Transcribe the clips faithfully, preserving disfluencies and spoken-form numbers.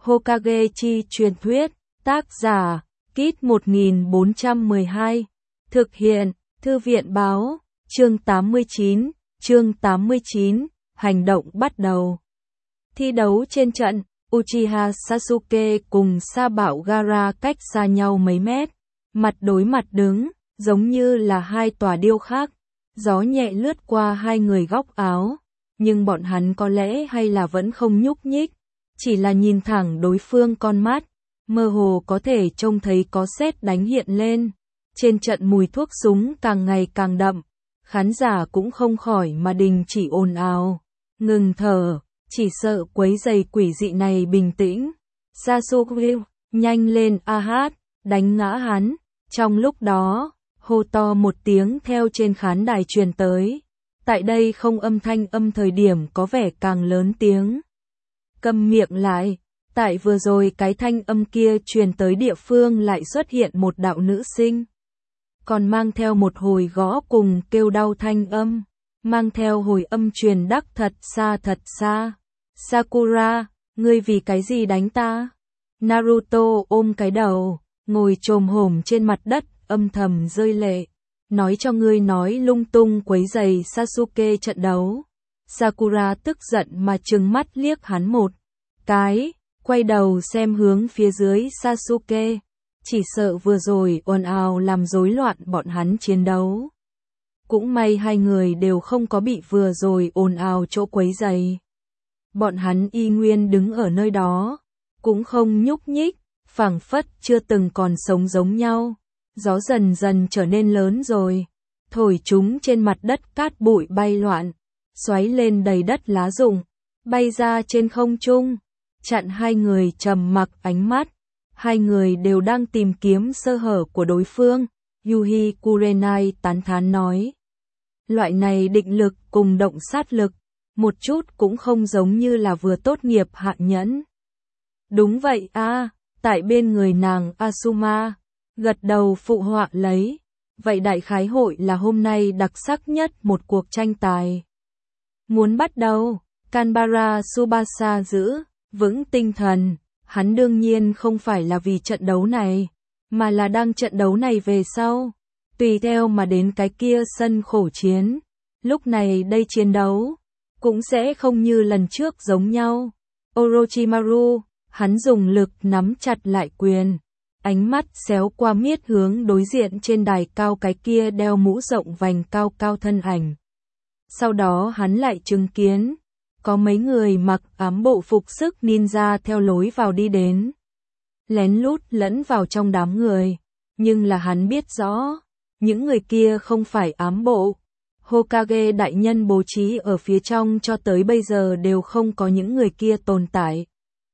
Hokage chi truyền thuyết, tác giả, Kit một nghìn bốn trăm mười hai, thực hiện, Thư viện báo, chương tám mươi chín, chương tám mươi chín, hành động bắt đầu. Thi đấu trên trận, Uchiha Sasuke cùng Sa Bạo Gaara cách xa nhau mấy mét, mặt đối mặt đứng, giống như là hai tòa điêu khắc. Gió nhẹ lướt qua hai người góc áo, nhưng bọn hắn có lẽ hay là vẫn không nhúc nhích, chỉ là nhìn thẳng đối phương con mắt, mơ hồ có thể trông thấy có sét đánh hiện lên. Trên trận mùi thuốc súng càng ngày càng đậm, khán giả cũng không khỏi mà đình chỉ ồn ào, ngừng thở, chỉ sợ quấy rầy quỷ dị này bình tĩnh. Sasuke, nhanh lên a hát, đánh ngã hắn. Trong lúc đó, hô to một tiếng theo trên khán đài truyền tới. Tại đây không âm thanh âm thời điểm có vẻ càng lớn tiếng. Câm miệng lại, tại vừa rồi cái thanh âm kia truyền tới địa phương lại xuất hiện một đạo nữ sinh. Còn mang theo một hồi gõ cùng kêu đau thanh âm, mang theo hồi âm truyền đắc thật xa thật xa. Sakura, ngươi vì cái gì đánh ta? Naruto ôm cái đầu, ngồi chồm hổm trên mặt đất, âm thầm rơi lệ. Nói cho ngươi nói lung tung quấy rầy Sasuke trận đấu. Sakura tức giận mà trừng mắt liếc hắn một cái, quay đầu xem hướng phía dưới Sasuke. Chỉ sợ vừa rồi ồn ào làm rối loạn bọn hắn chiến đấu. Cũng may hai người đều không có bị vừa rồi ồn ào chỗ quấy rầy. Bọn hắn y nguyên đứng ở nơi đó, cũng không nhúc nhích, phảng phất chưa từng còn sống giống nhau. Gió dần dần trở nên lớn rồi, thổi chúng trên mặt đất cát bụi bay loạn, xoáy lên đầy đất lá rụng, bay ra trên không trung, chặn hai người trầm mặc ánh mắt. Hai người đều đang tìm kiếm sơ hở của đối phương, Yuhi Kurenai tán thán nói. Loại này định lực cùng động sát lực, một chút cũng không giống như là vừa tốt nghiệp hạng nhẫn. Đúng vậy a, tại bên người nàng Asuma, gật đầu phụ họa lấy. Vậy đại khái hội là hôm nay đặc sắc nhất một cuộc tranh tài. Muốn bắt đầu, Kanbara Tsubasa giữ vững tinh thần. Hắn đương nhiên không phải là vì trận đấu này, mà là đang trận đấu này về sau, tùy theo mà đến cái kia sân khổ chiến. Lúc này đây chiến đấu, cũng sẽ không như lần trước giống nhau. Orochimaru, hắn dùng lực nắm chặt lại quyền, ánh mắt xéo qua miết hướng đối diện trên đài cao cái kia đeo mũ rộng vành cao cao thân ảnh. Sau đó hắn lại chứng kiến có mấy người mặc ám bộ phục sức ninja theo lối vào đi đến, lén lút lẫn vào trong đám người, nhưng là hắn biết rõ, những người kia không phải ám bộ. Hokage đại nhân bố trí ở phía trong cho tới bây giờ đều không có những người kia tồn tại.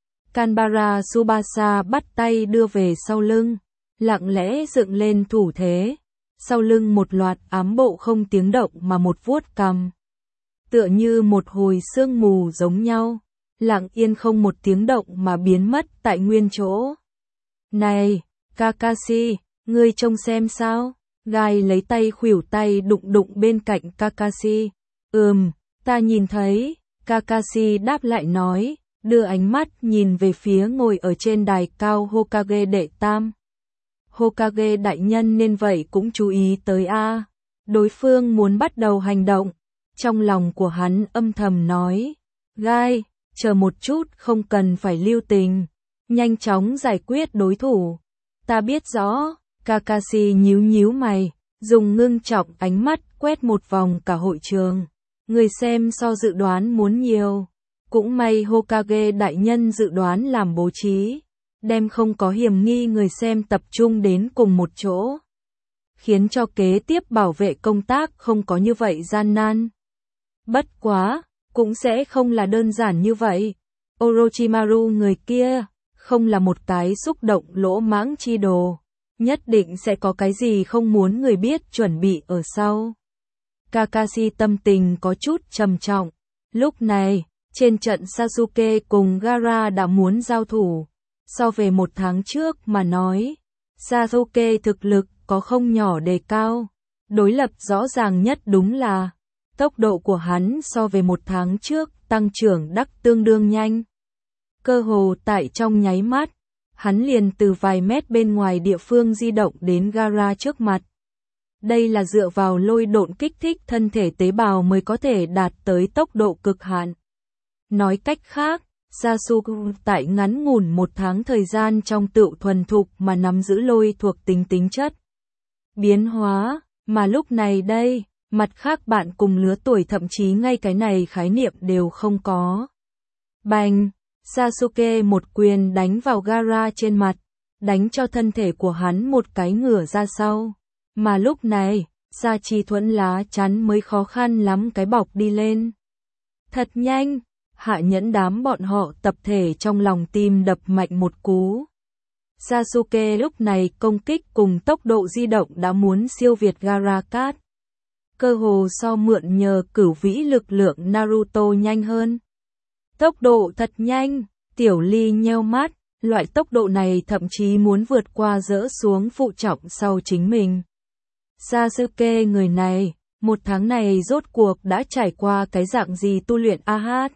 Kanbara Tsubasa bắt tay đưa về sau lưng, lặng lẽ dựng lên thủ thế, sau lưng một loạt ám bộ không tiếng động mà một vuốt cằm. Tựa như một hồi sương mù giống nhau, lặng yên không một tiếng động mà biến mất tại nguyên chỗ. Này, Kakashi, ngươi trông xem sao? Gai lấy tay khuỷu tay đụng đụng bên cạnh Kakashi. Ừm, ta nhìn thấy, Kakashi đáp lại nói, đưa ánh mắt nhìn về phía ngồi ở trên đài cao Hokage đệ tam. Hokage đại nhân nên vậy cũng chú ý tới a. Đối phương muốn bắt đầu hành động. Trong lòng của hắn âm thầm nói, Gai, chờ một chút không cần phải lưu tình, nhanh chóng giải quyết đối thủ. Ta biết rõ, Kakashi nhíu nhíu mày, dùng ngưng trọng ánh mắt quét một vòng cả hội trường. Người xem so dự đoán muốn nhiều. Cũng may Hokage đại nhân dự đoán làm bố trí, đem không có hiểm nghi người xem tập trung đến cùng một chỗ, khiến cho kế tiếp bảo vệ công tác không có như vậy gian nan. Bất quá, cũng sẽ không là đơn giản như vậy. Orochimaru người kia, không là một cái xúc động lỗ mãng chi đồ. Nhất định sẽ có cái gì không muốn người biết chuẩn bị ở sau. Kakashi tâm tình có chút trầm trọng. Lúc này, trên trận Sasuke cùng Gaara đã muốn giao thủ. So về một tháng trước mà nói, Sasuke thực lực có không nhỏ đề cao. Đối lập rõ ràng nhất đúng là tốc độ của hắn so về một tháng trước tăng trưởng đắc tương đương nhanh. Cơ hồ tại trong nháy mắt, hắn liền từ vài mét bên ngoài địa phương di động đến Gaara trước mặt. Đây là dựa vào lôi độn kích thích thân thể tế bào mới có thể đạt tới tốc độ cực hạn. Nói cách khác, Sasuke tại ngắn ngủn một tháng thời gian trong tựu thuần thục mà nắm giữ lôi thuộc tính tính chất. Biến hóa, mà lúc này đây, mặt khác bạn cùng lứa tuổi thậm chí ngay cái này khái niệm đều không có. Bành! Sasuke một quyền đánh vào Gaara trên mặt, đánh cho thân thể của hắn một cái ngửa ra sau. Mà lúc này, Sa Chi thuẫn lá chắn mới khó khăn lắm cái bọc đi lên. Thật nhanh! Hạ nhẫn đám bọn họ tập thể trong lòng tim đập mạnh một cú. Sasuke lúc này công kích cùng tốc độ di động đã muốn siêu việt Gaara Cát. Cơ hồ so mượn nhờ cửu vĩ lực lượng Naruto nhanh hơn. Tốc độ thật nhanh, Tiểu Ly nheo mắt, loại tốc độ này thậm chí muốn vượt qua dỡ xuống phụ trọng sau chính mình. Sasuke người này, một tháng này rốt cuộc đã trải qua cái dạng gì tu luyện a hát.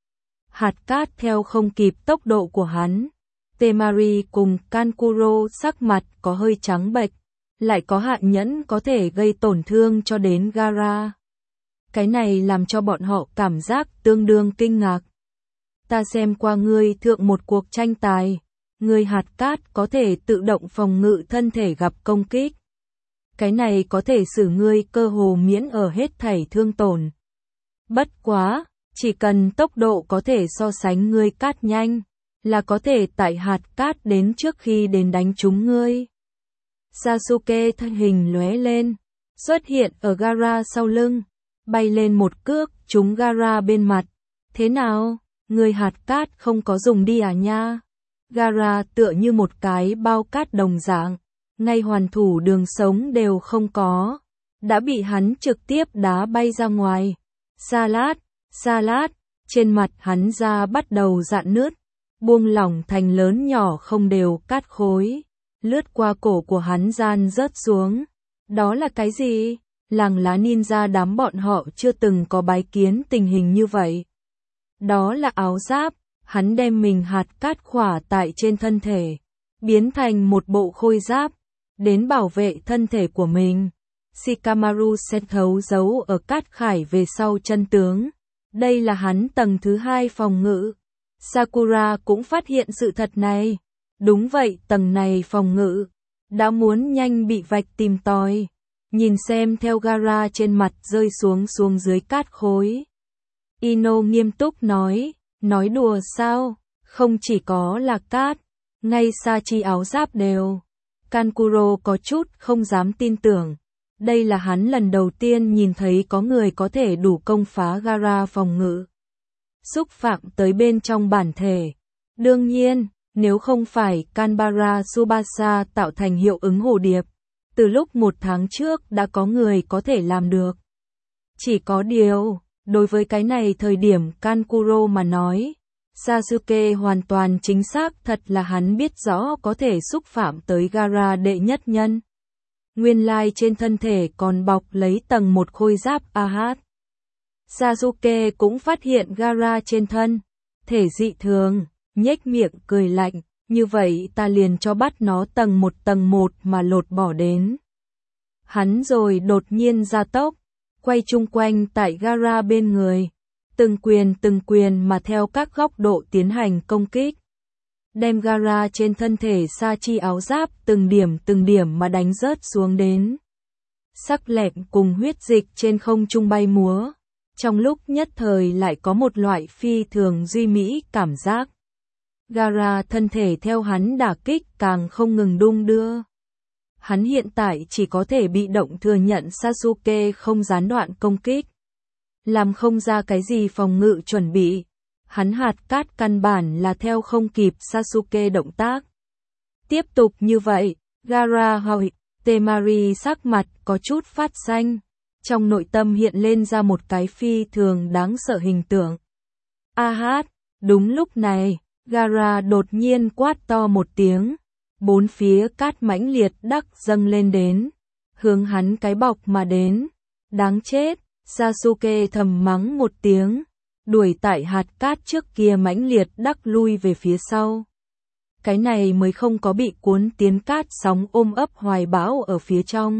Hạt cát theo không kịp tốc độ của hắn. Temari cùng Kankuro sắc mặt có hơi trắng bệch, lại có hạ nhẫn có thể gây tổn thương cho đến Gaara. Cái này làm cho bọn họ cảm giác tương đương kinh ngạc. Ta xem qua ngươi thượng một cuộc tranh tài, ngươi hạt cát có thể tự động phòng ngự thân thể gặp công kích. Cái này có thể xử ngươi cơ hồ miễn ở hết thảy thương tổn. Bất quá, chỉ cần tốc độ có thể so sánh ngươi cát nhanh, là có thể tại hạt cát đến trước khi đến đánh trúng ngươi. Sasuke thân hình lóe lên, xuất hiện ở Gaara sau lưng, bay lên một cước trúng Gaara bên mặt. Thế nào, ngươi hạt cát không có dùng đi à nha? Gaara tựa như một cái bao cát đồng dạng, ngay hoàn thủ đường sống đều không có, đã bị hắn trực tiếp đá bay ra ngoài. Salad, salad, trên mặt hắn da bắt đầu rạn nứt, buông lỏng thành lớn nhỏ không đều cát khối, lướt qua cổ của hắn gian rớt xuống. Đó là cái gì? Làng lá ninja đám bọn họ chưa từng có bái kiến tình hình như vậy. Đó là áo giáp, hắn đem mình hạt cát khỏa tại trên thân thể, biến thành một bộ khôi giáp, đến bảo vệ thân thể của mình. Shikamaru sẽ thấu giấu ở cát khải về sau chân tướng. Đây là hắn tầng thứ hai phòng ngự. Sakura cũng phát hiện sự thật này. Đúng vậy, tầng này phòng ngự đã muốn nhanh bị vạch tìm tòi. Nhìn xem theo Gaara trên mặt rơi xuống xuống dưới cát khối. Ino nghiêm túc nói, nói đùa sao, không chỉ có là cát, ngay Sachi áo giáp đều. Kankuro có chút không dám tin tưởng. Đây là hắn lần đầu tiên nhìn thấy có người có thể đủ công phá Gaara phòng ngự. Xúc phạm tới bên trong bản thể. Đương nhiên, nếu không phải Kanbara Tsubasa tạo thành hiệu ứng hồ điệp, từ lúc một tháng trước đã có người có thể làm được. Chỉ có điều, đối với cái này thời điểm Kankuro mà nói, Sasuke hoàn toàn chính xác thật là hắn biết rõ có thể xúc phạm tới Gaara đệ nhất nhân. Nguyên lai trên thân thể còn bọc lấy tầng một khôi giáp a hát. Sasuke cũng phát hiện Gaara trên thân thể dị thường, nhếch miệng cười lạnh, như vậy ta liền cho bắt nó tầng một tầng một mà lột bỏ đến. Hắn rồi đột nhiên ra tốc, quay chung quanh tại Gaara bên người, từng quyền từng quyền mà theo các góc độ tiến hành công kích. Đem Gaara trên thân thể Sachi áo giáp từng điểm từng điểm mà đánh rớt xuống đến. Sắc lẹm cùng huyết dịch trên không trung bay múa, trong lúc nhất thời lại có một loại phi thường duy mỹ cảm giác. Gaara thân thể theo hắn đả kích càng không ngừng đung đưa. Hắn hiện tại chỉ có thể bị động thừa nhận Sasuke không gián đoạn công kích. Làm không ra cái gì phòng ngự chuẩn bị. Hắn hạt cát căn bản là theo không kịp Sasuke động tác. Tiếp tục như vậy, Gaara hỏi, Temari sắc mặt có chút phát xanh. Trong nội tâm hiện lên ra một cái phi thường đáng sợ hình tượng. A hát, đúng lúc này, Gaara đột nhiên quát to một tiếng. Bốn phía cát mãnh liệt đắc dâng lên đến. Hướng hắn cái bọc mà đến. Đáng chết, Sasuke thầm mắng một tiếng. đuổi tại hạt cát trước kia mãnh liệt đắc lui về phía sau. Cái này mới không có bị cuốn tiến cát sóng ôm ấp hoài bão ở phía trong.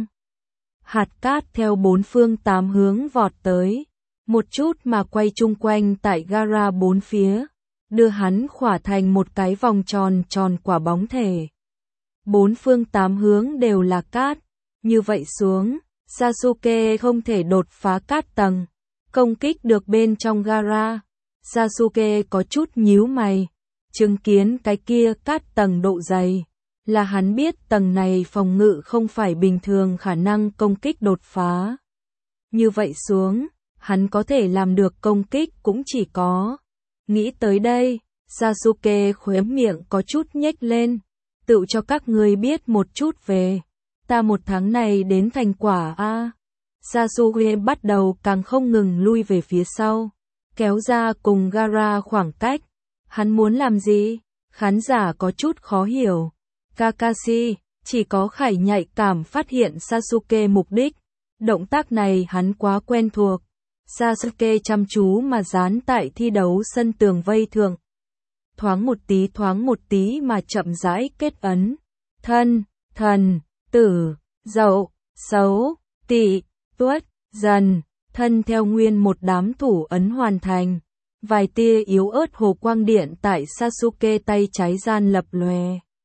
Hạt cát theo bốn phương tám hướng vọt tới, một chút mà quay chung quanh tại gara bốn phía, đưa hắn khỏa thành một cái vòng tròn tròn quả bóng thể. Bốn phương tám hướng đều là cát, như vậy xuống, Sasuke không thể đột phá cát tầng, công kích được bên trong gara. Sasuke có chút nhíu mày, chứng kiến cái kia cát tầng độ dày, là hắn biết tầng này phòng ngự không phải bình thường khả năng công kích đột phá. Như vậy xuống, hắn có thể làm được công kích cũng chỉ có. Nghĩ tới đây, Sasuke khóe miệng có chút nhếch lên, tự cho các ngươi biết một chút về ta một tháng này đến thành quả a. Sasuke bắt đầu càng không ngừng lui về phía sau, kéo ra cùng gara khoảng cách. Hắn muốn làm gì? Khán giả có chút khó hiểu. Kakashi, chỉ có Khải nhạy cảm phát hiện Sasuke mục đích. Động tác này hắn quá quen thuộc. Sasuke chăm chú mà dán tại thi đấu sân tường vây thượng. Thoáng một tí thoáng một tí mà chậm rãi kết ấn. Thân, thần, tử, dậu, xấu, tỵ, tuất, dần. Thân theo nguyên một đám thủ ấn hoàn thành. Vài tia yếu ớt hồ quang điện tại Sasuke tay trái gian lập lòe.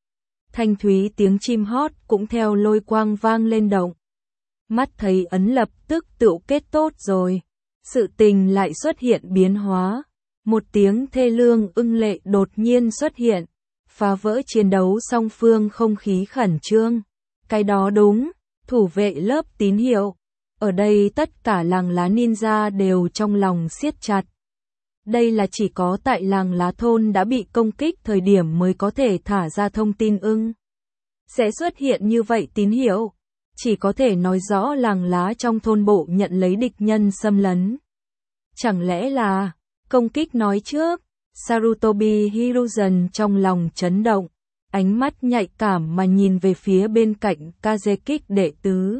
Thanh thúy tiếng chim hót cũng theo lôi quang vang lên động. Mắt thấy ấn lập tức tựu kết tốt rồi. Sự tình lại xuất hiện biến hóa. Một tiếng thê lương ưng lệ đột nhiên xuất hiện, phá vỡ chiến đấu song phương không khí khẩn trương. Cái đó đúng, thủ vệ lớp tín hiệu. Ở đây tất cả làng lá ninja đều trong lòng siết chặt. Đây là chỉ có tại làng lá thôn đã bị công kích thời điểm mới có thể thả ra thông tin ưng. Sẽ xuất hiện như vậy tín hiệu, chỉ có thể nói rõ làng lá trong thôn bộ nhận lấy địch nhân xâm lấn. Chẳng lẽ là công kích nói trước? Sarutobi Hiruzen trong lòng chấn động, ánh mắt nhạy cảm mà nhìn về phía bên cạnh Kazekik đệ tứ.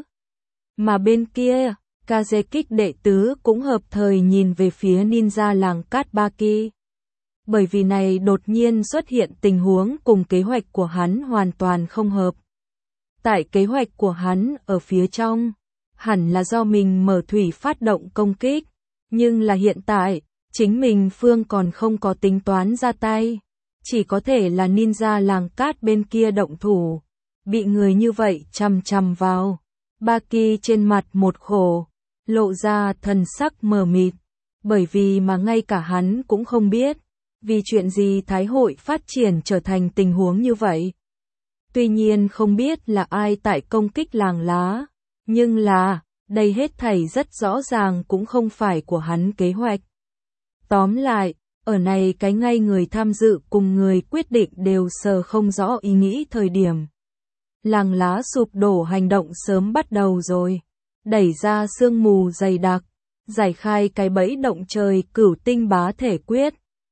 Mà bên kia, Kazekik đệ tứ cũng hợp thời nhìn về phía ninja làng Cát Baki. Bởi vì này đột nhiên xuất hiện tình huống cùng kế hoạch của hắn hoàn toàn không hợp. Tại kế hoạch của hắn ở phía trong, hẳn là do mình mở thủy phát động công kích, nhưng là hiện tại, chính mình phương còn không có tính toán ra tay, chỉ có thể là ninja làng cát bên kia động thủ, bị người như vậy chằm chằm vào. Baki trên mặt một khổ, lộ ra thần sắc mờ mịt, bởi vì mà ngay cả hắn cũng không biết, vì chuyện gì Thái hội phát triển trở thành tình huống như vậy. Tuy nhiên không biết là ai tại công kích làng lá, nhưng là, đây hết thảy rất rõ ràng cũng không phải của hắn kế hoạch. Tóm lại, ở này cái ngay người tham dự cùng người quyết định đều sờ không rõ ý nghĩ thời điểm. Làng lá sụp đổ hành động sớm bắt đầu rồi, đẩy ra sương mù dày đặc, giải khai cái bẫy động trời cửu tinh bá thể quyết.